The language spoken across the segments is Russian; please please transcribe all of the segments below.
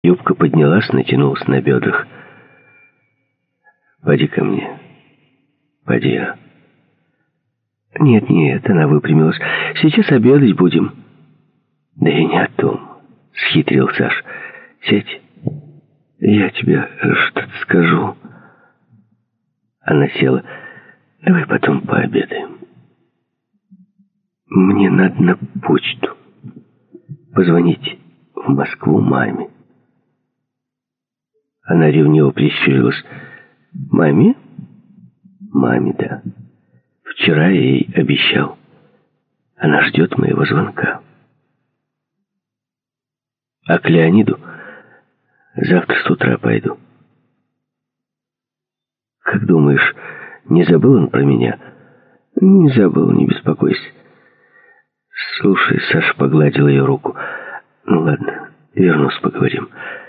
Юбка поднялась, натянулась на бедрах. «Поди ко мне. Поди, а». «Нет, она выпрямилась. Сейчас обедать будем». «Да я не о том», — схитрил Саш. «Сядь, я тебе что-то скажу». Она села. «Давай потом пообедаем. Мне надо на почту позвонить в Москву маме». Она ревниво прищурилась. «Маме?» «Маме, да. Вчера я ей обещал. Она ждет моего звонка. А к Леониду завтра с утра пойду». «Как думаешь, не забыл он про меня?» «Не забыл, не беспокойся». «Слушай», — Саша погладил ее руку. «Ну ладно, вернусь, поговорим.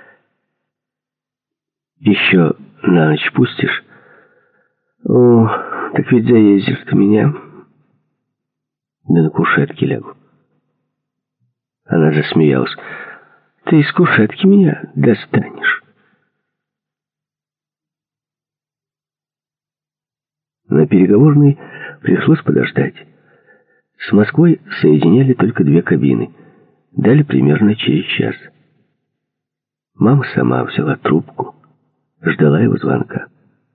Еще на ночь пустишь?» «О, так ведь заездишь ты меня». «Да на кушетке лягу». Она засмеялась. «Ты из кушетки меня достанешь». На переговорной пришлось подождать. С Москвой соединяли только 2 кабины. Дали примерно через час. Мама сама взяла трубку, ждала его звонка.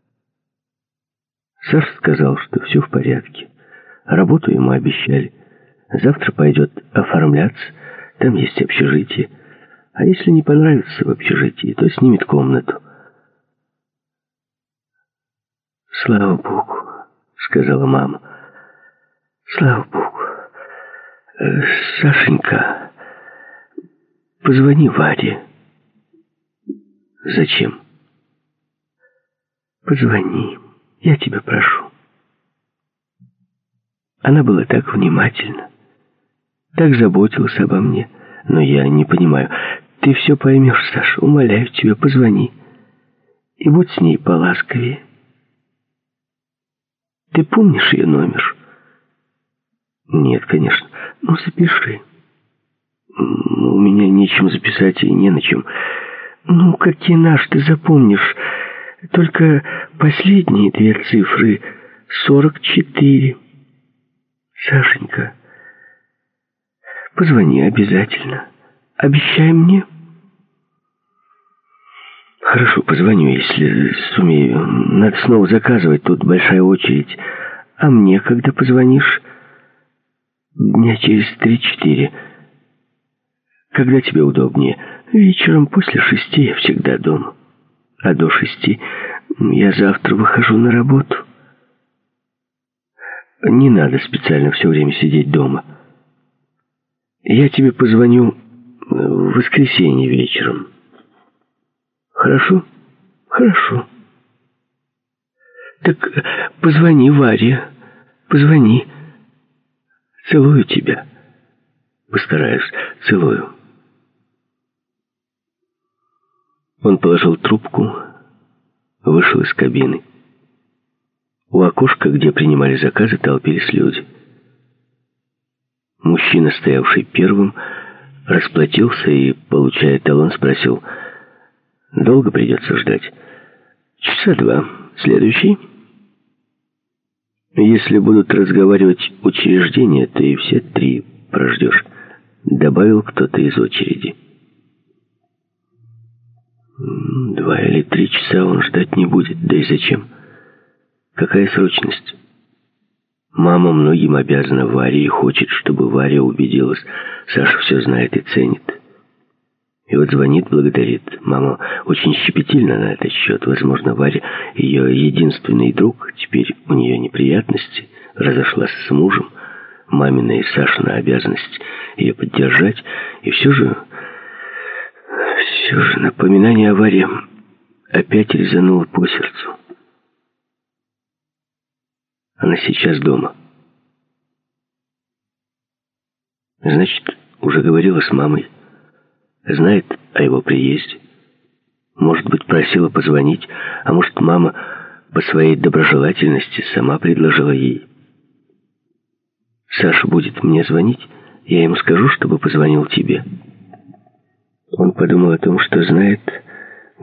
Саша сказал, что все в порядке. Работу ему обещали. Завтра пойдет оформляться, там есть общежитие. А если не понравится в общежитии, то снимет комнату. «Слава Богу», — сказала мама. «Слава Богу. Сашенька, позвони Варе». «Зачем?» «Позвони, я тебя прошу». Она была так внимательна, так заботилась обо мне. Но я не понимаю. Ты все поймешь, Саша, умоляю тебя, позвони. И будь с ней поласковее. Ты помнишь ее номер? Нет, конечно. Ну, запиши. У меня нечем записать и не на чем. Ну, какие наш ты запомнишь? Только последние 2 цифры. 44. Сашенька, позвони обязательно. Обещай мне. Хорошо, позвоню, если сумею. Надо снова заказывать, тут большая очередь. А мне когда позвонишь? Дня через 3-4. Когда тебе удобнее? Вечером после 6 я всегда дома. А до 6 я завтра выхожу на работу. Не надо специально все время сидеть дома. Я тебе позвоню в воскресенье вечером. Хорошо? Хорошо. Так позвони Варе. Позвони. Целую тебя. Постараюсь. Целую. Он положил трубку, вышел из кабины. У окошка, где принимали заказы, толпились люди. Мужчина, стоявший первым, расплатился и, получая талон, спросил: «Долго придется ждать?» «Часа 2. Следующий?» «Если будут разговаривать учреждения, то и все 3 прождешь», — добавил кто-то из очереди. 2 или 3 часа он ждать не будет, да и зачем? Какая срочность? Мама многим обязана Варе и хочет, чтобы Варя убедилась. Саша все знает и ценит. И вот звонит, благодарит. Мама очень щепетильна на этот счет. Возможно, Варя ее единственный друг. Теперь у нее неприятности. Разошлась с мужем. Мамина и Сашина обязанность ее поддержать. И все же напоминание о Варе опять резануло по сердцу. Она сейчас дома. Значит, уже говорила с мамой. Знает о его приезде. Может быть, просила позвонить, а может, мама по своей доброжелательности сама предложила ей. Саша будет мне звонить, я ему скажу, чтобы позвонил тебе. Он подумал о том, что знает